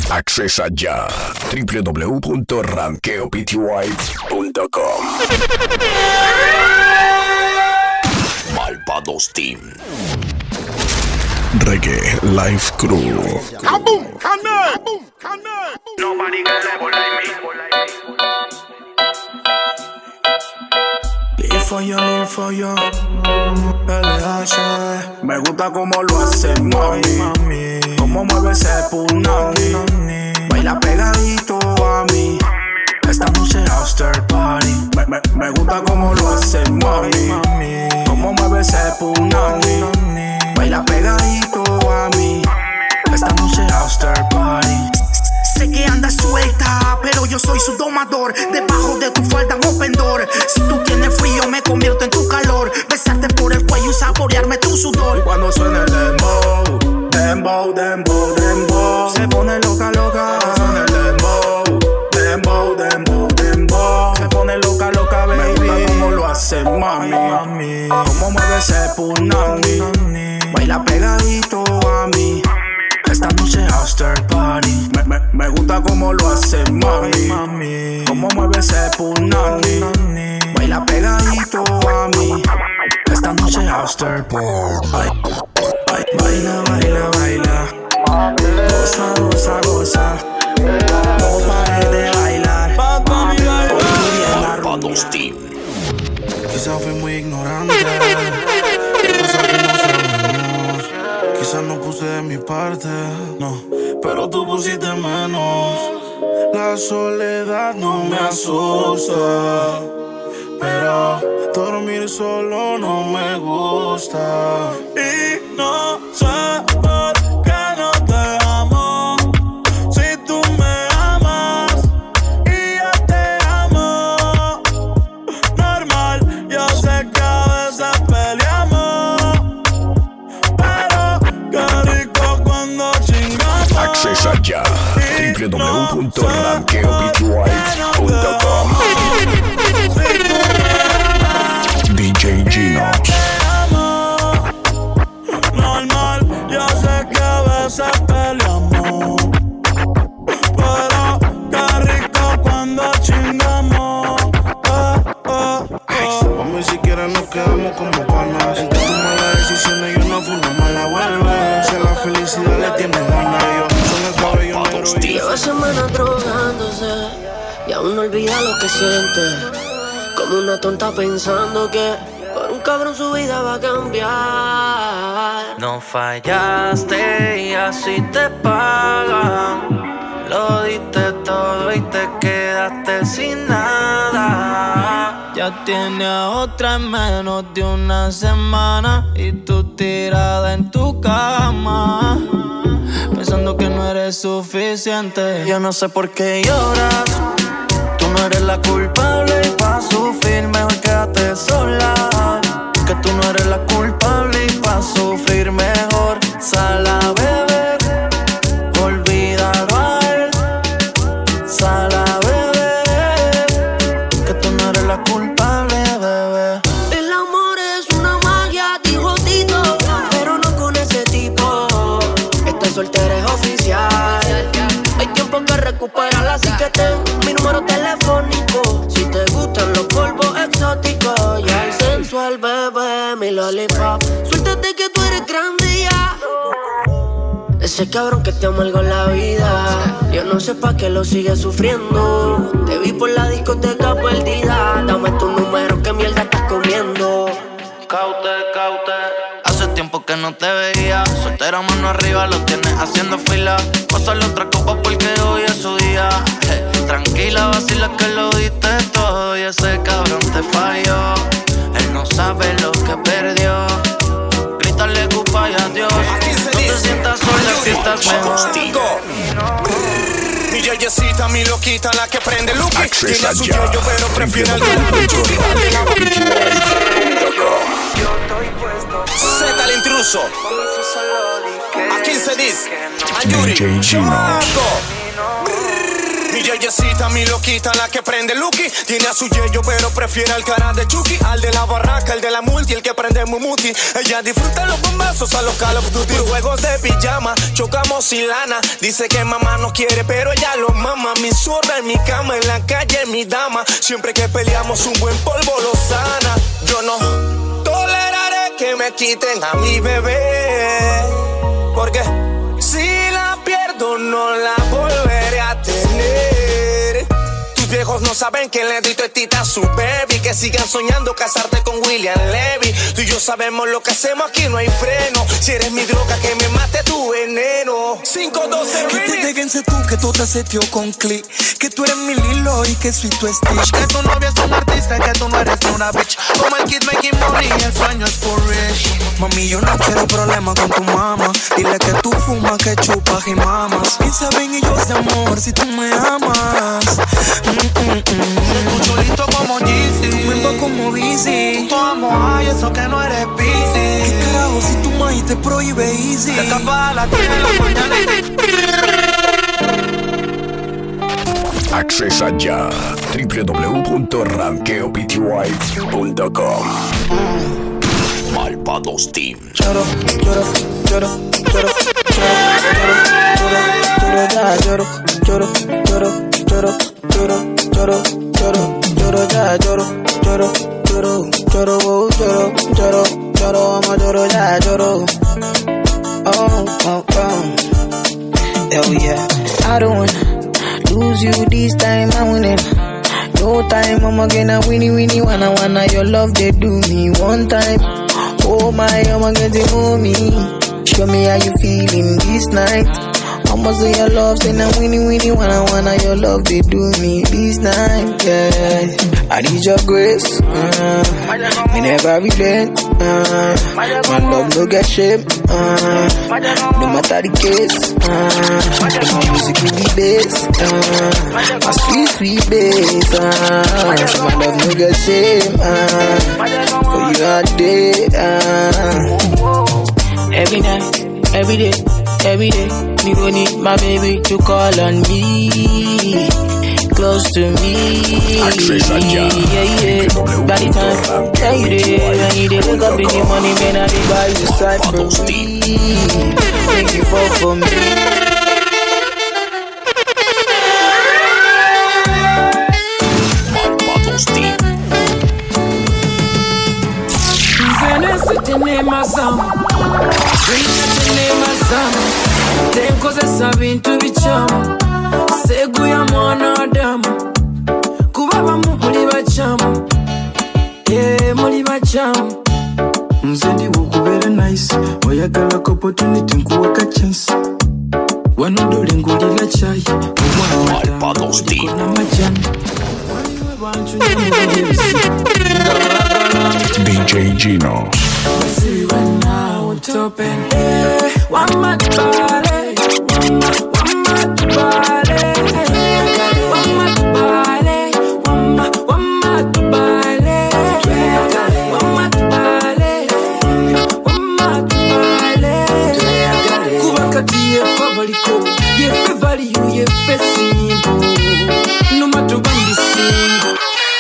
Accesa ya www.ranqueopty.com. Malvados Team Reggae Live Crew. Kaboom! Kaboom! Nobody can level like me. Live for you. LH. Me gusta como lo hace mami. Como mueve ese punani. Baila pegadito a mí. Esta noche after party. Me gusta como lo hace mami. Como mueve ese punani. Baila pegadito a mí. Esta noche after party. Sé que andas suelta, pero yo soy su domador. Debajo de tu falda un open door. Si tú tienes frío me convierto en tu calor. Besarte por el cuello y saborearme tu sudor. Y cuando suena el dembow, dembow, dembow, dembow, se pone loca, loca. Cuando suena el dembow, dembow, dembow, dembow, se pone loca, loca, baby. Me gusta como lo hace mami. Como mueve ese punani. Baila pegadito a mí. Esta noche after party. Me gusta como lo hace mami. Como mueve ese punani. Baila pegadito a mí. Esta noche after party. Baila, baila, baila. Goza, goza, goza. No pares de bailar. Malvados Team. Quizás fui muy ignorante. Cosas que no sabemos. Quizás no puse de mi parte, no, pero tú pusiste menos. La soledad no me asusta, pero dormir solo no me gusta. Y no sé por qué no te amo. Si tú me amas y yo te amo. Normal, yo sé que a veces peleamos. Accesa ya www.ranqueopty.com. DJ Gino. Normal, yo sé que a veces peleamos, pero qué rico cuando chingamos. Mami, si quieres nos quedamos como panas. Entre tus malas decisiones y una forma mala vuelve. Si a la felicidad le tienes ganas, yo son el cabello negro y lleva semanas drogándose y aún no olvida lo que siente. Como una tonta pensando que por un cabrón su vida va a cambiar. No fallaste y así te pagan. Lo diste todo y te quedaste sin nada. Ya tiene a otra en menos de una semana y tú tirada en tu cama, pensando que no eres suficiente. Yo no sé por qué lloras. Tú no eres la culpable y pa' sufrir mejor quédate sola. Que tú no eres la culpable y pa' sufrir mejor sal a beber. Olvídalo a él. Sal a beber. Que tú no eres la culpable, bebé. El amor es una magia, dijo Tito, pero no con ese tipo. Esta soltera es oficial. Hay tiempo que recuperarla, así que ten mi número telefónico. Si te gustan los polvos exóticos y el sensual bebé, mi lollipop. Suéltate que tú eres grande ya. Ese cabrón que te amargó la vida, yo no sé pa' qué lo sigues sufriendo. Te vi por la discoteca perdida. Dame tu número, qué mierda estás comiendo. Caute. Hace tiempo que no te veía. Soltera, mano arriba, lo tienes haciendo fila. Pásale otra copa porque hoy es su día. Tranquila, vacila que lo diste todo y ese cabrón te falló. Él no sabe lo que perdió. Grítale culpa y adiós. No te sientas sola si estás mejor. Mi yeyecita, mi loquita, la que prende Lucky. Accesa Tiene su ya yoyo, pero prefiere el Z el intruso. A 15 dis. DJ Gino. Mi Yeyecita, mi loquita, la que prende Lucky. Tiene a su yeyo, pero prefiere al cara de Chucky. Al de la barraca, el de la multi, el que prende Mumuti. Ella disfruta los bombazos a los Call of Duty. Juegos de pijama, chocamos y lana. Dice que mamá no quiere, pero ella lo mama. Mi zorra en mi cama, en la calle, mi dama. Siempre que peleamos un buen polvo lo sana. Yo no toleraré que me quiten a mi bebé, porque si la pierdo no la volveré a tener. Tus viejos no saben que le doy teta a su baby, que sigan soñando casarte con William Levy. Tú y yo sabemos lo que hacemos, aquí no hay freno. Si eres mi droga, que me mate tu veneno. 512 que te déjense tú, que tú te setió con click. Que tú eres mi Lilo y que soy tu Stitch. Que tu novia es un artista, que tú no eres una bitch. Como el kid making money, el sueño es for rich. Mami, yo no quiero problemas con tu mamá. Dile que tú fumas, que chupas y mamas. Piensa bien y yo sé amor si tú me amas. Tu chulito como Yeezy, tu cuerpo como bici. Tu amo, ay, eso que no eres busy. ¿Qué carajo si tu maíz te prohíbe easy? Te escapas a las 3 de la mañana y Accesa ya www.ranqueopty.com. Malvados Team. Lloro, lloro, lloro, lloro, lloro, lloro, lloro, lloro, lloro, lloro, lloro, lloro, ya lloro, lloro, lloro, lloro, lloro, lloro, lloro, amo, lloro, ya lloro. Oh, oh, oh. Hell yeah. I don't wanna lose you this time, I win it. No time, I'm gonna winnie, wanna your love, they do me one time. Oh my, I'm gonna hold me. Show me how you feeling this night. I'ma say your love, say now winnie, wanna your love, they do me this night, yeah. I need your grace, me never relent, my love no get shame, no matter the case, my music will be bass, my sweet bass, my love no get shame, for you all day, every night, every day, every day. Me gon' need my baby to call on me, close to me. Yeah, yeah. By the time, yeah, you there, when you there, wake up in the morning, man, I dey buy you side for me. Make you fall for me. Malvados Team. Tenkozesa bintu bichamu seguya mwana Adamu kuba bamu muli bachamu muli bachamu nze ndi okubeera nice oyagala opportunity nkuwaka chance wano dole ngulira chai Malvados Team. DJ Gino. See when now it's open. One more body, one more body, one more body, one more body, one more body. Kuba kati ye fabaliko, ye value, ye simple. No matter when you single.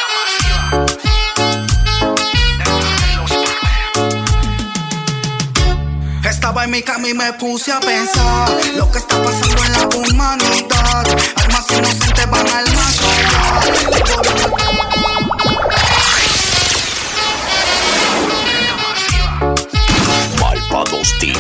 Estaba en mi cama y me puse a pensar lo que está pasando en la humanidad. Almas inocentes van al más allá. Malvados Team.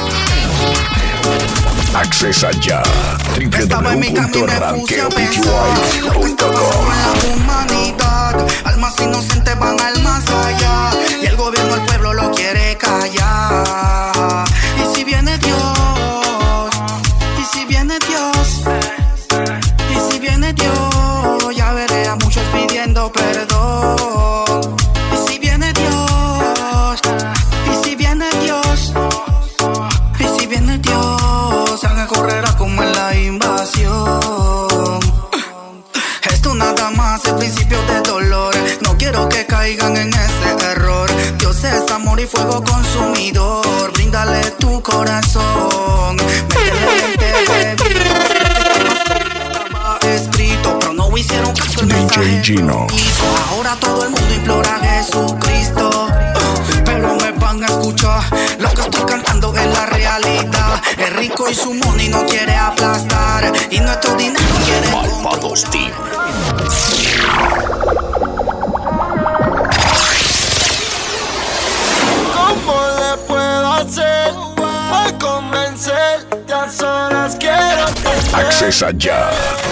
Accesa ya Estaba en mi cama y me puse a pensar lo que está pasando en la humanidad. Almas inocentes van al más allá. Y el gobierno al pueblo lo quiere callar. Y si viene Dios, y si viene Dios, y si viene Dios, ya veré a muchos pidiendo perdón. Y si viene Dios, y si viene Dios, y si viene Dios, se correrá como en la invasión. Esto nada más es principio de dolor. No quiero que caigan en ese error. Dios es amor y fuego consumidor. Bríndale tu corazón. Métele 20 bebidas. Estaba escrito, pero no DJ Gino. Ahora todo el mundo implora a Jesucristo, pero me van a escuchar. Lo que estoy cantando es la realidad. Es rico y su money no quiere aplastar, y nuestro dinero quiere Malvados Team. ¿Cómo le puedo hacer para convencerte? A solas quiero tener. Accesa ya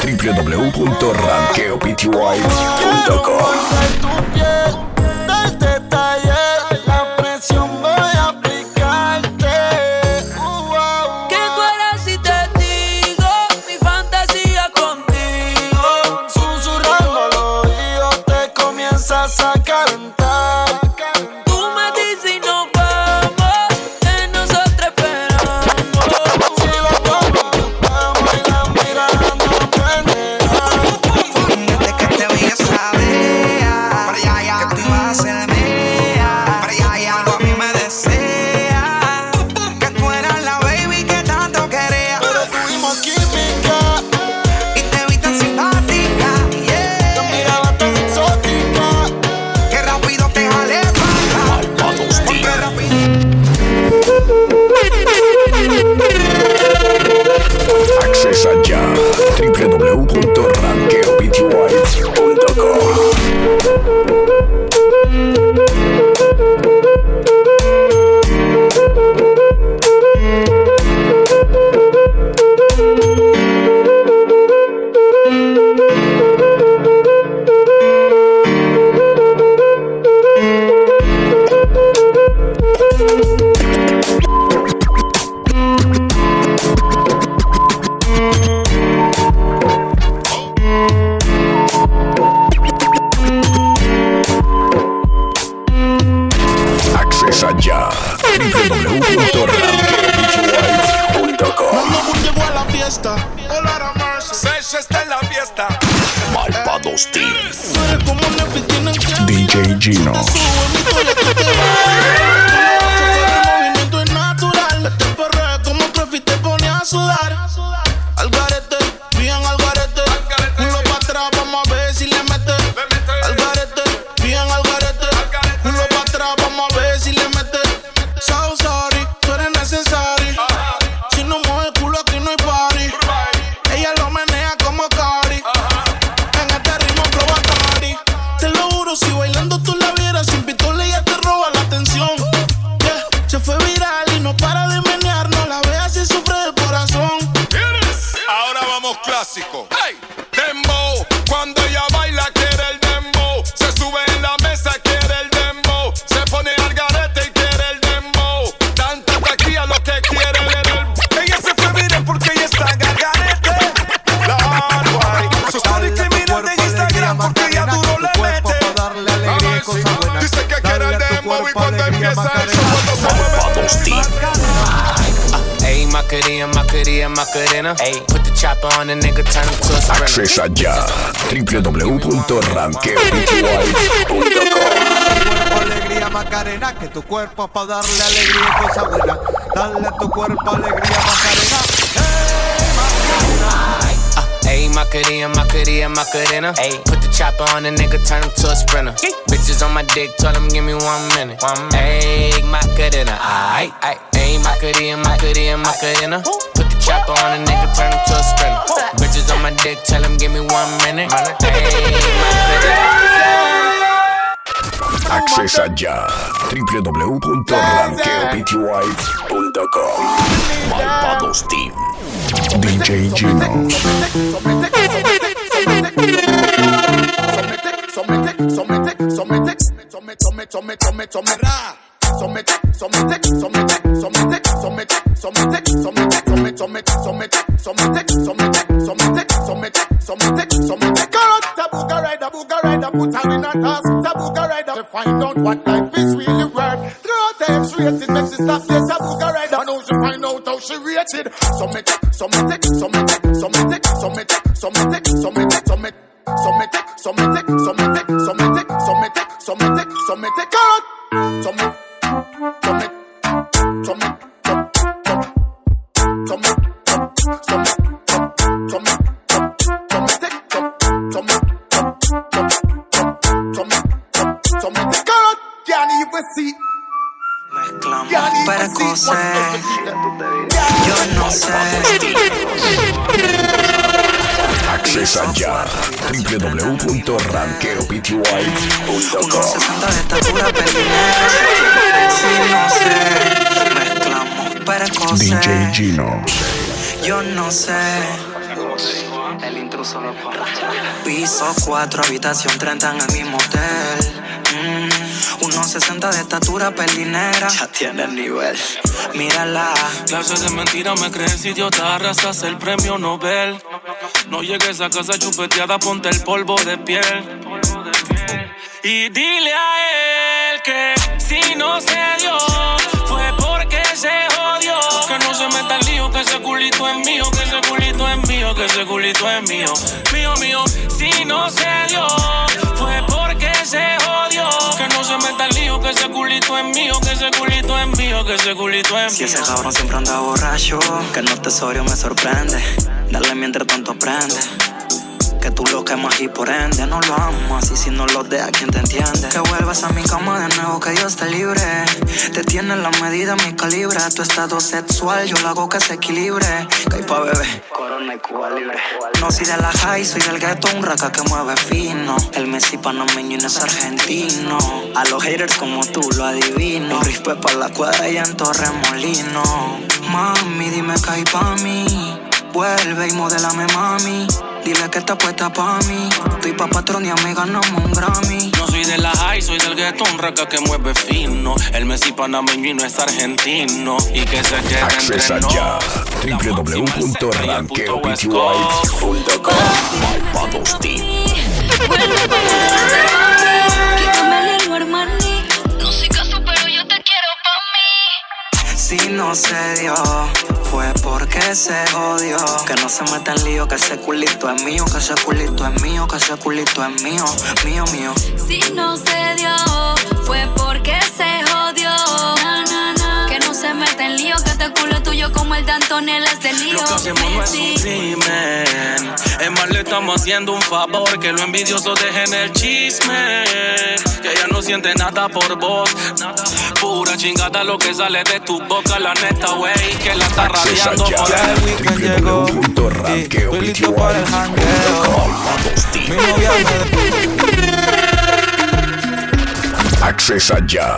www.ranqueopty.com. Tu piel del detalle, la presión voy a aplicarte. ¿Qué tú eres si te digo mi fantasía contigo? Susurrando al oído te comienzas a cantar. Tú me dices y nos vamos, que nosotros esperamos. Si los dos nos gustamos y la mirada no pendeja. desde que te vi esa vea, para allá, que tú ibas a ser mía, para allá, tú a mí me deseas, que tú eras la baby que tanto quería, Pero tuvimos química, y te vi tan simpática, tu yeah, mirada tan exótica. que rápido te jalé para acá, Malvados porque Team. rápido. Accesa ya www.ranqueopty.com. Accesa ya www.ranqueopty.com. Cuando llegó a la fiesta, hola Mercy, Sesh está en la fiesta. Malvados Team. Tú eres como Nefi, tienen que DJ Gino. Sube mi toalla que te va. El movimiento es natural. Este perreo como Prefi te pone a sudar. Al garete, bien al garete. Culo pa' atrás, vamos a ver si le mete. Al garete, bien al garete. Culo pa' atrás, vamos a ver si le mete. So sorry, tú eres necesario. Si no mueve el culo aquí no hay party. Ella lo menea como Cardi. En este ritmo flow Atari. Te lo juro, si bailando tú la vieras sin pistola ella te roba la atención. Yeah, se fue viral y no para de menear. No la veas y sufre del corazón. Ahora vamos clásico. Hey, dembow. Cuando ella baila quiere el dembow. Se sube en la mesa quiere el dembow. Se pone al garete y quiere el dembow. Tanta taquilla lo que quiere el dembow. Ella se fue viral porque ella está al garete. La guay. Su story criminal de Instagram porque ella duro le mete. Dice que quiere el dembow y cuando empieza el show cuando se Malvados Team. Ayy, Macarena, Macarena, Macarena. Ayy, put the chopper on the nigga, turn him to a sprinter. Accesa ya www.ranqueopty.com. Alegría Macarena, que tu cuerpo pa' darle alegría y cosa buena. Dale a tu cuerpo alegría Macarena. Ayy, Macarena, Macarena, Macarena. Ayy, put the chopper on the nigga, turn him to a sprinter. Bitches on my dick, tell him give me 1 minute. Ayy, Macarena, aight, aight. Ayy, Macarena, Macarena, Macarena. Put the chopper on the nigga, turn him to a sprinter. Bitches on my dick, tell him give me 1 minute. Ayy, Macarena. Accesa ya www.ranqueopty.com. Malvados Team. DJ Gino. Put her in a task, Tabuga rider, to find out what life is really worth. Through her times rated, make she stop this Tabuga rider. And now she find out how she rated. Summit, summit, summit, summit, summit, summit, summit, summit, summit, summit, summit, summit, summit, summit, summit, carrot, summit, summit, summit, summit, summit, summit, summit, summit, summit, summit. Accesa ya www.ranqueopty.com. 1.60 de estatura, pelinera. Si no sé, mezclamos precoces. DJ Gino. Yo no sé. El intruso lo Piso 4, habitación 30 en el mismo hotel. 1.60 de estatura, pelinera. Ya tiene el nivel, mírala. Clases de mentira me crees idiota, arrasas el premio Nobel. No llegues a casa chupeteada, ponte el polvo de piel. Y dile a él que si no se dio, fue porque se jodió. Que no se meta el lío, que ese culito es mío, que ese culito es mío, que ese culito es mío. Mío, mío, si no se dio, fue porque se jodió. Que no se meta el lío, que ese culito es mío, que ese culito es mío, que ese culito es mío. Si ese cabrón siempre anda borracho, que no te sobrio me sorprende. Dale mientras tanto aprende. Que tú lo quemas y por ende no lo amas. Y si no lo dejas, ¿quién te entiende? Que vuelvas a mi cama de nuevo, que Dios te libre. Te tiene la medida, mi calibre. Tu estado sexual, yo lo hago que se equilibre. Que hay pa' bebé, Corona y Cuba libre. No soy de la high, soy del ghetto, un raca que mueve fino. El Messi panameño y no es argentino. A los haters como tú lo adivino. Rispe pa' la cuadra y en Torremolino. Mami, dime que hay pa' mí. Vuelve y modélame, mami. Dile que está puesta pa' mí. Estoy pa' patrón y a mí ganamos un Grammy. No soy de la high, soy del ghetto, un raca que mueve fino. El Messi panameño y no es argentino. Y que se quede Accesa entre ya www.ranqueopty.com. Malvados Team. Quítame el hilo, Armani. No soy caso, pero yo te quiero pa' mí. Si no se dio, fue porque se jodió. Que no se meta en lío, que ese culito es mío, que ese culito es mío, que ese culito es mío, mío, mío. Si no se dio, fue porque se jodió. Na, na, na. Que no se meta en lío, que este culo es tuyo como el de Antonella es del lío. Lo que hacemos no es un crimen. Es más, le estamos haciendo un favor. Que los envidiosos dejen el chisme. Que ella no siente nada por vos. Pura chingada lo que sale de tu boca. La neta, wey, que la está radiando por Ya el weekend llegó y estoy listo para el jangueo. Mi novia Accesa ya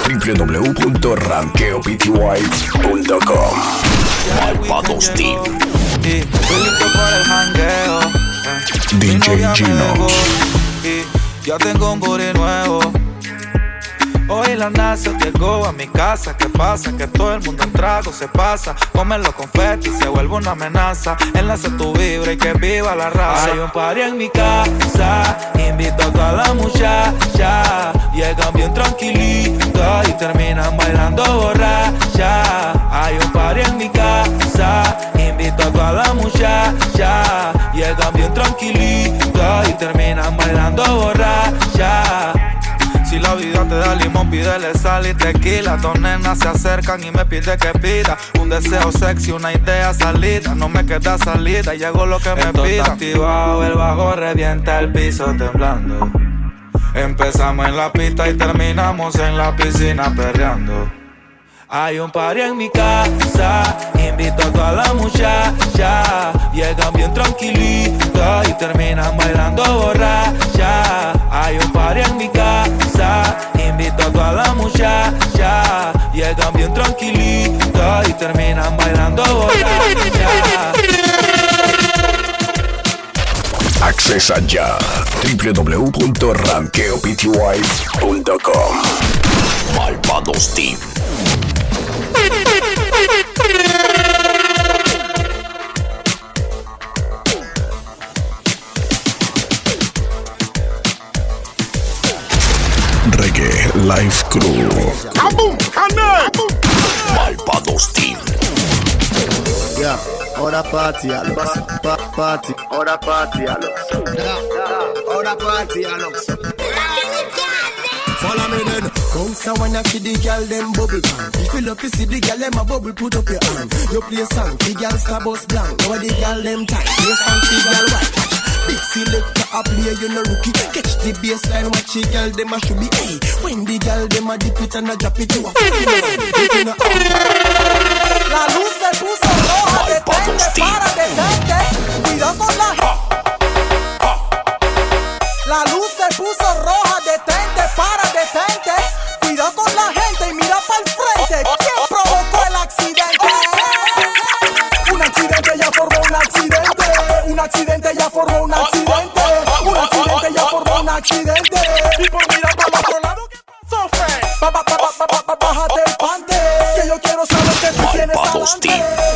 www.ranqueopty.com. Malvados Team. estoy listo para el jangueo. DJ Gino. Y ya tengo un booty nuevo. Hoy la NASA llegó a mi casa. ¿Qué pasa? Que todo el mundo en trago se pasa. Come los confetis, se vuelve una amenaza. Enlace tu vibra y que viva la raza. Hay un party en mi casa, invito a toda la muchacha. Llegan bien tranquilitas y terminan bailando borracha. Hay un party en mi casa, invito a toda la muchacha. Llegan bien tranquilitas y terminan bailando borracha. Si la vida te da limón, pídele sal y tequila. Dos nenas se acercan y me pide que pida un deseo sexy, una idea salida. No me queda salida y hago lo que me pida. Está activado, el bajo revienta el piso temblando. Empezamos en la pista y terminamos en la piscina perreando. Hay un party en mi casa, invito a toda la muchacha. Llegan bien tranquilitas y terminan bailando borracha. Hay un party en mi casa, invito a toda la muchacha. Llegan bien tranquilitas y terminan bailando borracha. Accesa ya www.ranqueopty.com. Malvados Team. Reggae Life Crew. Malvados Team. Yeah, ahora party a los party, ahora party a los, ahora party a los. Follow me then. Bounce and wanna see the girl them bubble pan. If you love to see the girl them a bubble, put up your hand. You play song, the girl star bus blank. Now the girl them tight, play song, the girl white. Big selector a play, you no rookie. Catch the baseline, watch the girl them a should be. Hey, when the girl them a dip it and a drop it, you a fucking La luz se puso roja, detente, para, detente. Cuidado con la se puso roja, detente, para, detente. Cuidado con la gente y mira pa'l frente. ¿Quién provocó el accidente? Un accidente ya formó un accidente. Un accidente ya formó un accidente. Un accidente ya formó un accidente. Y por mirar para el otro lado, ¿qué pasó, Fred? Bájate el pante, que yo quiero saber que tú tienes talante.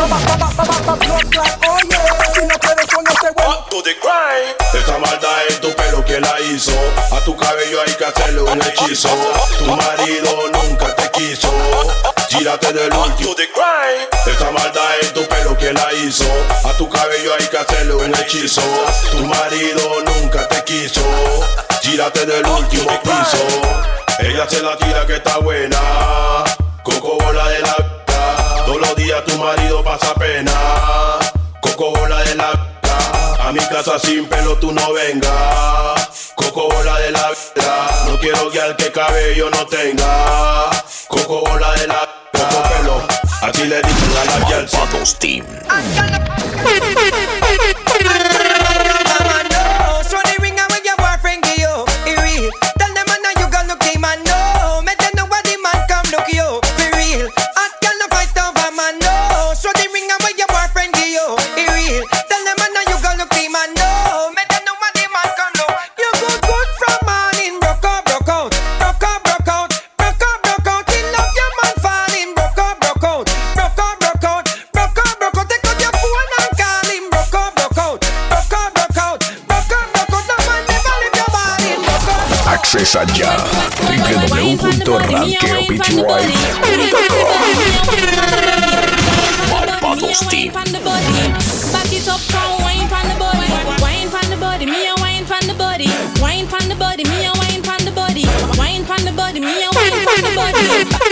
Oye, si no puedes con este huevo. Esa maldad en tu pelo, ¿quién la hizo? A tu cabello hay que hacerle un hechizo. Tu marido nunca te quiso. Gírate del último. Esa maldad en tu pelo, ¿quién la hizo? A tu cabello hay que hacerle un hechizo. Tu marido nunca te quiso. Gírate del último piso. Ella se la tira que está buena. Coco bola de la vida. Todos los días tu marido pasa pena. Coco bola de la vida. A mi casa sin pelo tú no vengas. Coco bola de la vida. No quiero guiar que cabello no tenga. Coco bola de la coco pelo. Así le dicen a la guial. Malvados Team. Accesa ya www.rankeopty.com. Malvados Team. Back it up, come wine from the body. Wine from the body, me a wine from the body. Wine from the body, me a wine from the body. Wine from the body, me a wine from the body.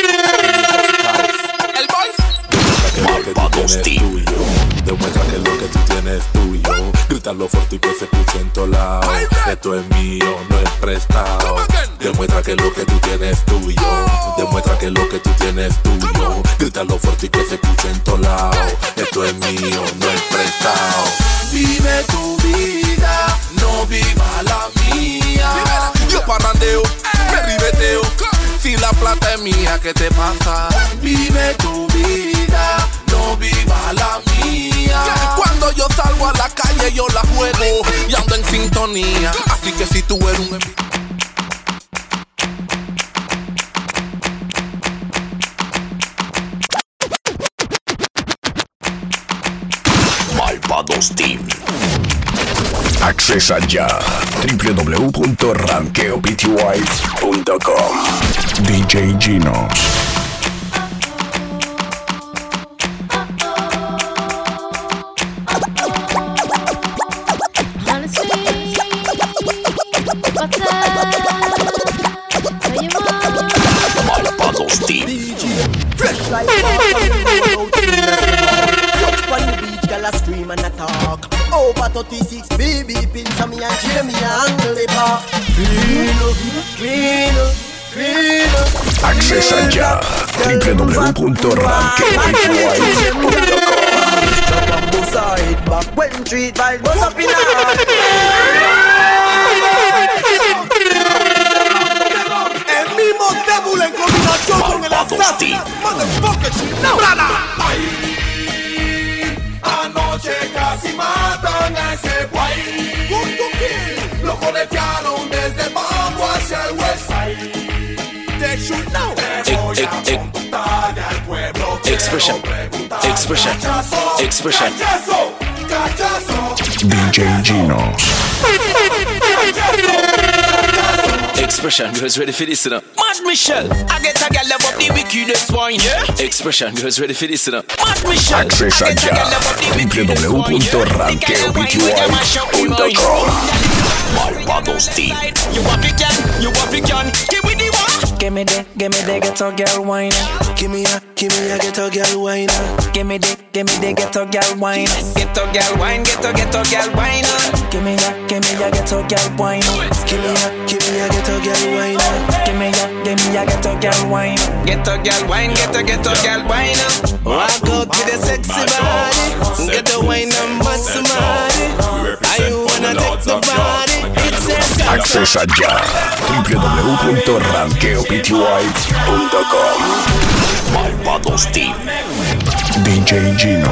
El boys. Malvados Team. Demuestra que lo que tú tienes es tuyo. Grítalo fuerte y que se escuche en todos lados. Esto es mío, no es prestado. Demuestra que lo que tú tienes es tuyo. Demuestra que lo que tú tienes es tuyo. Grítalo fuerte y que se escuche en todos lados. Esto es mío, no es prestado. Vive tu vida, no viva la mía. Yo parrandeo, me ribeteo. Si la plata es mía, ¿qué te pasa? Vive tu vida, no viva la mía. Cuando yo salgo a la calle yo la juego y ando en sintonía. Así que si tú eres un Malvados Team. Accesa ya www.rankeopty.com. DJ Gino. Malvados Team. Fresh like girl a scream and a talk. Over 36 BB pins on me and Jamie angle the park. Clean up. Accesa ya www.rankeopty.com. When treat vibes goes up in el mismo débil en combinación con el asesino. Motherfucker, anoche casi matan a ese guay. Lo coletearon desde el Bambo hacia el West Side. They should know. Expression. DJ Gino. Expression, girls ready for this, you know. Mad Michelle, I get a girl up the wickedest wine, yeah. Expression, girls ready for this, you know. Mad Michelle, Accesa ya www.rankeopty.com. Malvados Team. You want it, you can. Give me the one. Give me the ghetto girl wine. Give me a ghetto girl wine. Give me the ghetto girl wine. Ghetto girl wine, ghetto girl wine. Give me a ghetto girl wine. Give me a ghetto girl wine. Give me a ghetto girl wine. Ghetto girl wine, ghetto girl wine. Walk out with a sexy body. Get the wine and match somebody. I wanna take the body. It's a Accesa ya www.ranqueopty.com. Malvados Team. DJ Gino.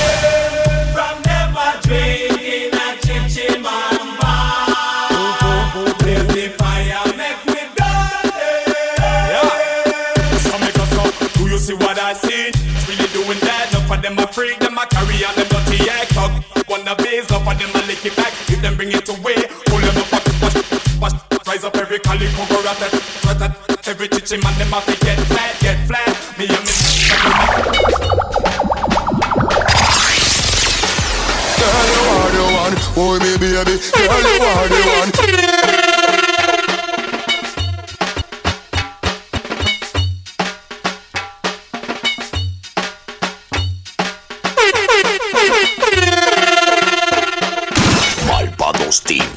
See what I see? It's really doing that. Enough of them a freak, them a carry on them dirty act. Talk wanna base, enough of them a lick it back. If them bring it away, pull them up, push, rise up every collie, cover at that. Every teaching man, them have to get flat. Me and me. Girl, you are the one, oh me baby. Girl, you are the one. Team.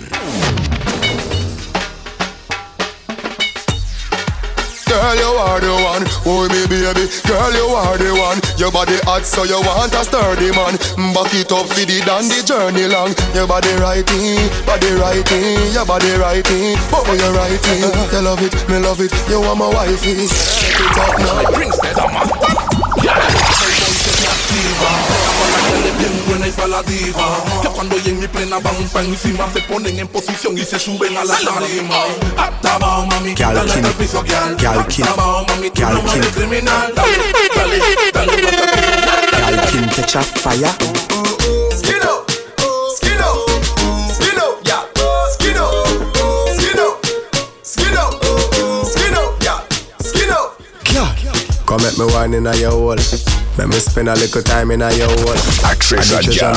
Girl, you are the one, oh me baby. Girl, you are the one. Your body hot, so you want a sturdy man. Back it up for the dandy journey long. Your body righty, your body righty. Oh, you righty. You love it, me love it. You want my wifey. Set it up now. Princess, I'm a buena y pa' la diva. Que cuando lleguen mi plena van pa' encima, se ponen en posición y se suben a la tarima. Hasta abajo, mami, dale al piso, girl. Hasta abajo, mami, tú no eres criminal. Dale al piso, girl, can catch a fire. Skin up, skin up, skin up, yeah. Skin up, skin up, skin up, skin up, yeah. Skin up. Come at me wine in a your hole. Let me spend a little time in your hole. Accesa ya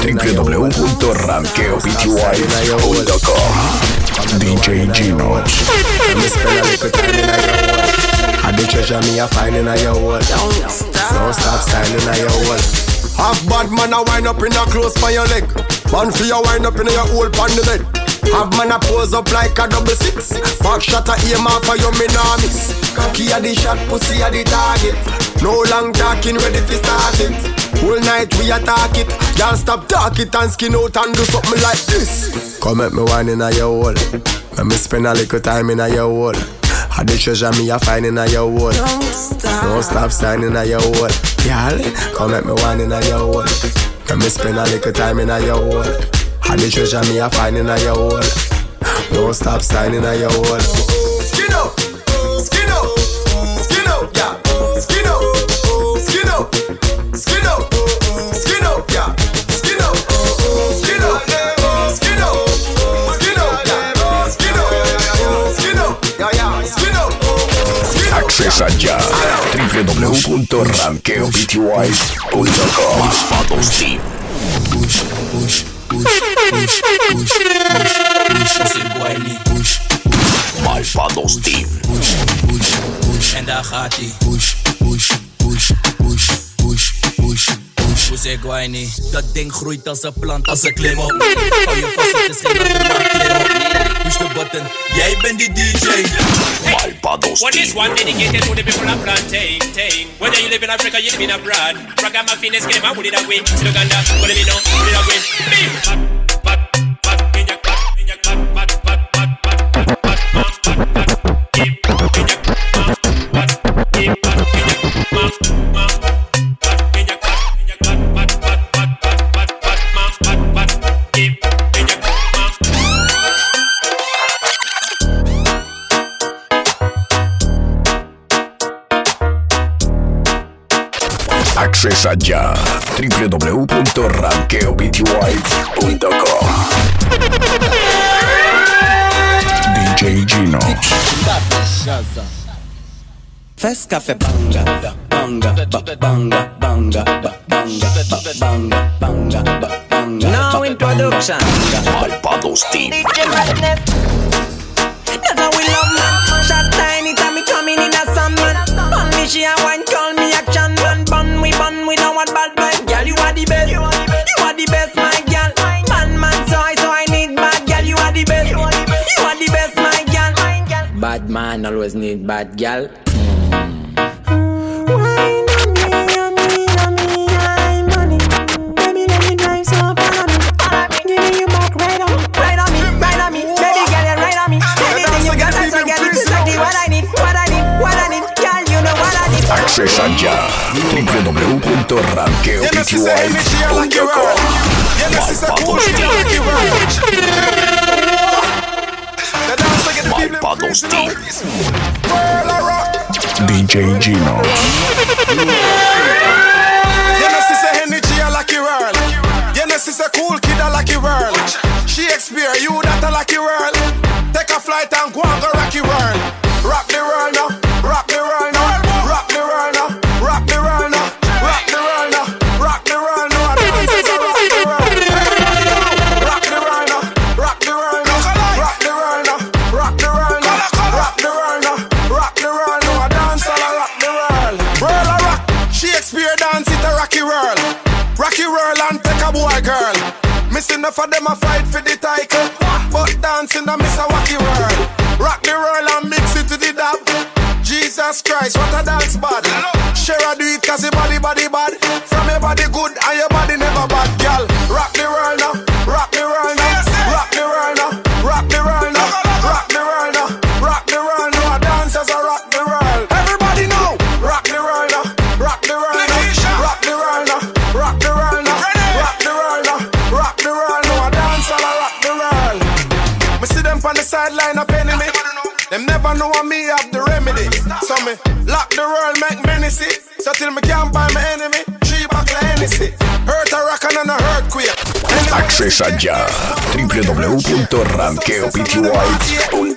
www.ranqueopty.com. DJ Gino. Let me spend a little time in your hole. I the treasure me a find in your hole. Don't stop standing in your hole. Half bad man a wind up in a close by your leg. Man for you wind up in your hole pan the bed. Have man a pose up like a 6. Back shot a aim off for you, me nah miss. Cocky a the shot, pussy a the target. No long talking, ready to start it. Whole night we attack it. Can't stop talk it and skin out and do something like this. Come at me wine in your hole. Let me spend a little time in your hole. I the treasure me a find in your hole. Don't stop standing in your hole. Y'all, come at me wine in your hole. Let me spend a little time in your hole. I the treasure me a find in your hole. Don't stop standing in your hole. Skin up, skin up, skin up, yeah. Skin up, skin up, skin up, skin up, yeah. Skin up, skin up, skin up, skin up, yeah. Skin up, skin up, yeah, skin up. Accesa ya www.ranqueopty.com. Malvados Team. Push, Malvados Team. En daar gaat ie. Push ik wijn niet. Dat ding groeit als een plant, als een klim op. Hou je vast, het is geen ander, maar klim op. Push the button, jij bent die DJ. Malvados What Team. is one dedicated to the people of plantain? Whether you live in Africa, you live in abroad. Ragamuffin, get him out with it away. To Uganda, what do we know? Put it away. Accesa ya www.ranqueopty.com. DJ Gino. First cafe banga, banga, banga, banga, banga, banga, banga. Now in production. Malvados Team. That's how we love man. Shot tiny time me coming in a sun man. Bun me she a wine call me action man. Bun we don't want bad man. Girl you are the best. You are the best my girl. Man so I need bad girl. You are the best. You are the best my girl. Bad man always need bad girl. Right on me, baby girl, you're right on Accesa ya www.ranqueopty.com. Malvados Team. DJ Gino. Genesis a cool kid a lucky world. Shakespeare, you that a lucky world. Take a flight and go and go rocky world. Rock the world now, rock the world now, rock the world now, rock the world now, rock the world now, rock the world now. Dance is a rock the world. Rock the world now, rock the world now, rock the world now, rock the world now, rock the world now, rock the world now. Dance all a rock the world. World a rock. Shakespeare dance it a rocky world. Rocky world and take a boy girl. Missing enough of them a fight for the title, but dancing a miss a wacky world. Rock the world and mix it to the dab. Jesus Christ, what a dance bad. Share a do it cause your body bad. From your body good and your body never bad, girl. Rock the world now, rock the world now, rock the world now, rock the world now, rock the world now, rock the world now. Dancers are rock the world. Everybody know, rock the world now, rock the world now, rock the world now, rock the world now, rock the world now, rock the world now. Dancers are rock the world. Me see them on the sideline a penny me. Them never know me have the remedy. So me lock the world, make many see. So till me can't buy my enemy, 3 buckle Hennessy. Hurt a rock and a earthquake. Accesa ya www.ranqueopty.com.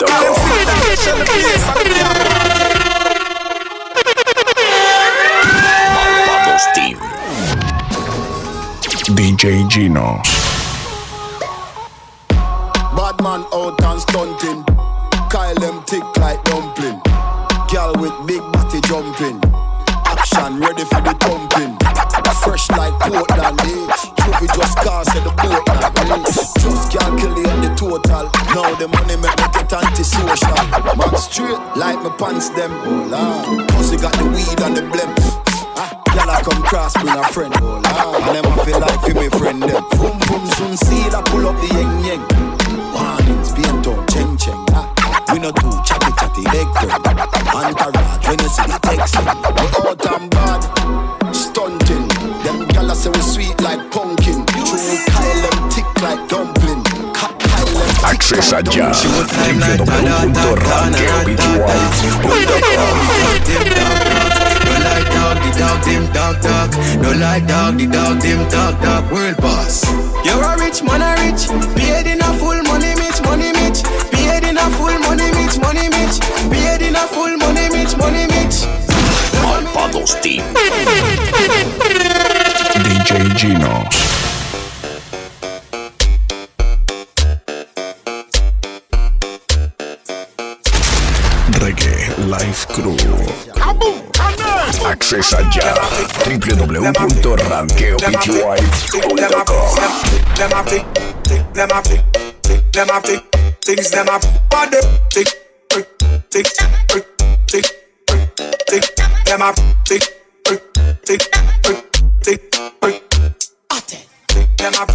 Malvados Team. DJ Gino. Bad man out and stunting. Kyle them tick like dumpling. Girl with big body jumping. Action ready for the thumping. Fresh like Portland, Juvie just cast at the boat now. Just calculate the total. Now the money make me get antisocial. Man straight like my pants them. Oh Lord, pussy got the weed and the blem. Y'all come cross, bring a friend. Oh Lord, and them I feel like for me friend them. Boom boom soon seal, I pull up the yeng yeng. Warnings, paint on, cheng cheng. We no do chatty chatty leg turn. Entourage when you see the text. We out and bad, stunting. Them gala say we sweet like pumpkin. True Kyle them tick like dumpling. Accesa ya www.ranqueopty.com. No like dog, the dog, them dog. No like dog, the dog, them dog. World boss. You're a rich man, a rich. Paid in a full money, Mitch. Paid in a full money, Mitch. Paid in a full money, Mitch. Malvados Team. DJ Gino. Reggae Life Crew. Accesa ya www.ranqueopty.com. Things them up, body tick, them up, tick, them up,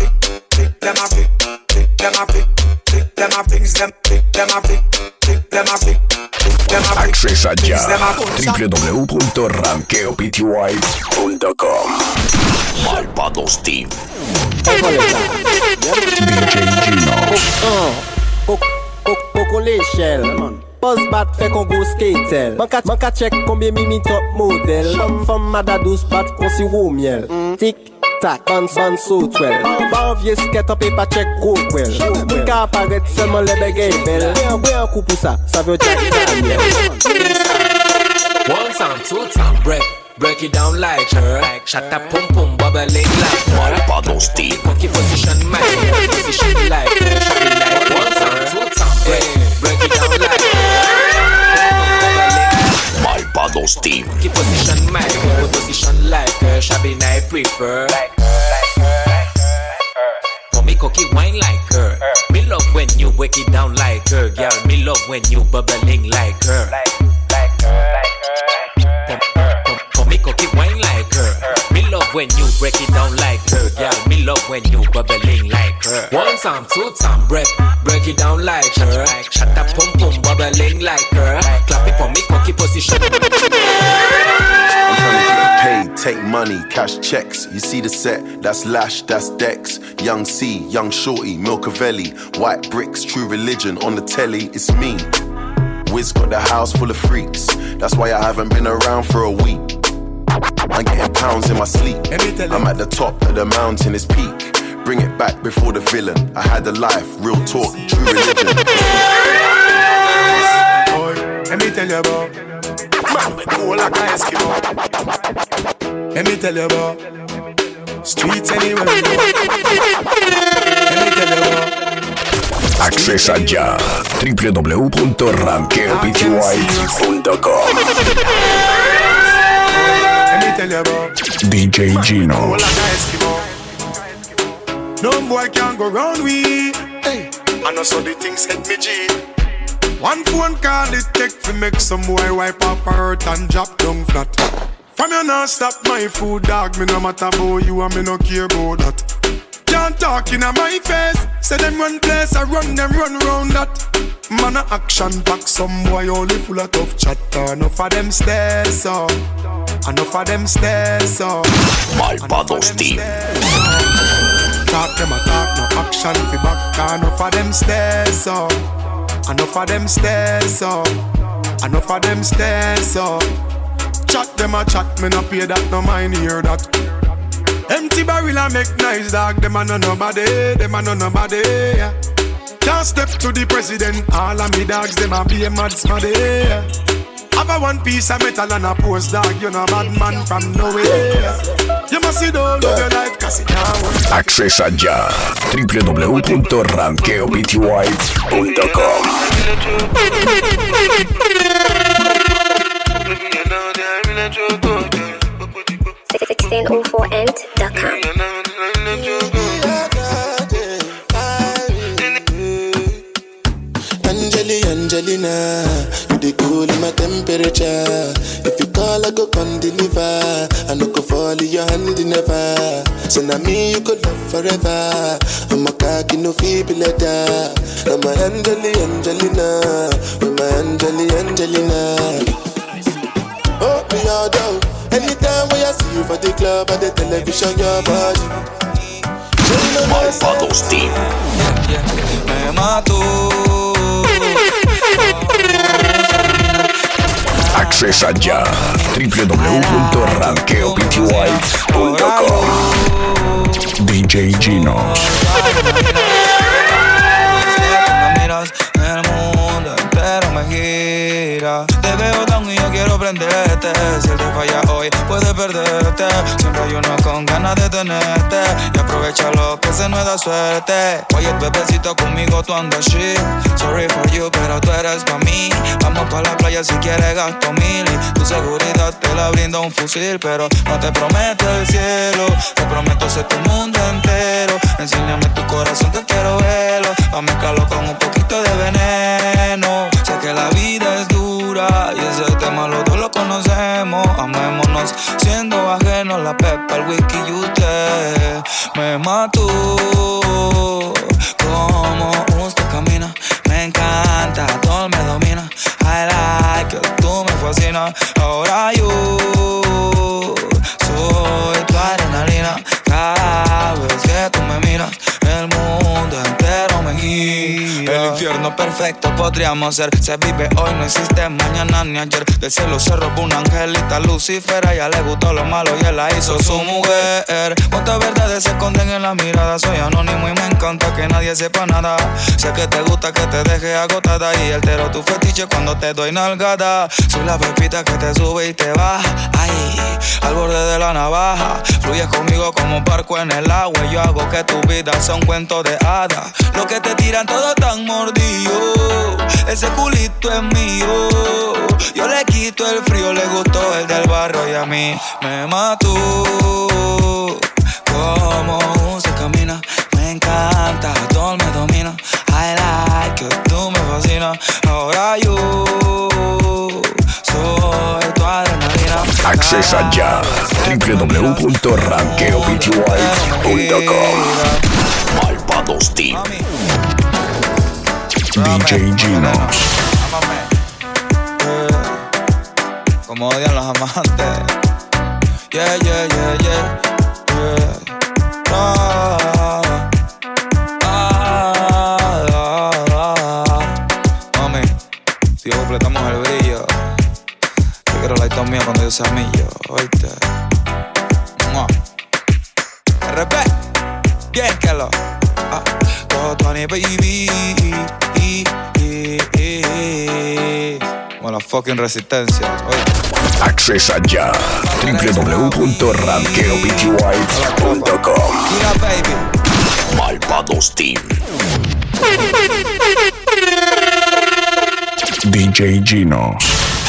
Accesa ya www.ranqueopty.com. Malvados Team. DJ Gino. Coco l'échelle. Buzz bat fait qu'on go skatel. Manka check combien mimi top modèle. Femme mada douce bat qu'on si roux miel. Tic tac, ban so twel. Ban vieux skate up et pas check go well. Manka apparaît seulement les bégayes belles. Ouais un coup pour ça veut dire Daniel. One time, two time, break it down like her. Shut up, pum pum, bubbling like her. Malvados Team. Funky position, my position like her. Shut it like one time, two time, break it down like her. Malvados Team. Funky position, my position like her. Shabby night prefer. For me, cocky wine like her. Me love when you break it down like her, girl. Me love when you bubbling like her. Me cocky wine like her. Me love when you break it down like her, girl. Me love when you bubbling like her. One time, two time, break it down like her. Shut up, pum pum, bubbling like her. Clap it for me cocky position. trying to get paid, take money, cash checks. You see the set, that's Lash, that's Dex. Young C, Young Shorty, Milcavelli. White bricks, True Religion, on the telly, it's me. Wiz got the house full of freaks. That's why I haven't been around for a week. I'm getting pounds in my sleep. I'm at the top of the mountain, it's peak. Bring it back before the villain. I had a life, real talk, True Religion. Boy, let me tell you about. Man, we cool like a Eskimo. Let me tell you about. Streets anywhere we go. Let me tell you about. Accesa ya www.rankeopty.com. Let me tell you about. DJ Gino. No boy can go round we. Hey, I know so the things hit me G. One phone call it take to make some boy wipe up her hurt and drop down flat. From you not stop my food dog, me no matter about you and me no care about that. Can't talk in my face, say them run place, I run them run round that. Man a action back, some boy only full of tough chatter. Enough of them stairs up, enough of them stairs up. Malvados Team. Talk them a talk, no action fi back. Enough of them stairs up, enough of them stairs up, enough of them stairs up. Chat them a chat, me no pay that, no mind hear that. Empty barrel a make nice dog, them a no nobody, them a no nobody, yeah. Can't step to the president, all of me dogs, them a be a mad smaddy, yeah. Have a one piece of metal and a post dog, you know bad man from nowhere. You must see don't love your life, cause it can't work. Accesa ya www.rankeopty.com. 1604ent.com. Angelina, you the cool in my temperature. If you call, I go come deliver. I no go fall in your hand never. So now me you could love forever. I'm a cocky no feeble letter. I'm my Angelina, with my Angelina. Oh me all down. Anytime when I see you for the club or the television, your body. Malvados Team. Me mató. Accesa ya www.rankeopty.com. DJ Gino. El mundo entero me gira. Te veo tan y yo quiero prenderte. Si él te falla hoy, puedes perderte. Siempre hay uno con ganas de tenerte. Y aprovechalo que se no da suerte. Oye, el bebecito conmigo tú andas shit. Sorry for you, pero tú eres pa' mí. Vamos pa' la playa si quieres gasto 1000. Y tu seguridad te la brinda un fusil. Pero no te prometo el cielo. Te prometo ser tu mundo entero. Enséñame tu corazón, que quiero verlo. Pa' mezclarlo con un poquito de veneno. Sé que la vida es dura y ese tema los dos lo conocemos. Amémonos siendo ajenos, la pepa, el whisky y usted me mató. Como usted camina, me encanta, todo me domina. I like it, tú me fascinas. Ahora yo soy tu adrenalina. Cada vez que tú me miras, el mundo entero me gira. El infierno perfecto podríamos ser. Se vive hoy, no existe mañana ni ayer. Del cielo se robó una angelita Lucifer. A ella le gustó lo malo y él la hizo su mujer. Cuántas verdades se esconden en la mirada. Soy anónimo y me encanta que nadie sepa nada. Sé que te gusta que te deje agotada y altero tu fetiche cuando te doy nalgada. Soy la pepita que te sube y te baja. Ay, al borde de la navaja. Fluyes conmigo como un barco en el agua. Y yo hago que tu vida sea un cuento de hadas. Lo que te tiran todo tan mordido. Ese culito es mío. Yo le quito el frío, le gustó el del barrio y a mí me mató. Como usted camina, me encanta, todo me domina. I like it, tú me fascinas. Ahora yo soy tu adrenalina. Accesa ya www.rankeopty.com. Malvados Team. DJ Gino. Como odian los amantes. Yeah, yeah, yeah, yeah, yeah. Mami, si completamos el brillo, yo quiero la historia mía cuando yo sea millo, oíste. RP, bien que lo Tony baby. Bueno, la fucking resistencia, oye. Accesa ya www.ranqueopty.com. Malvados Team. DJ Gino.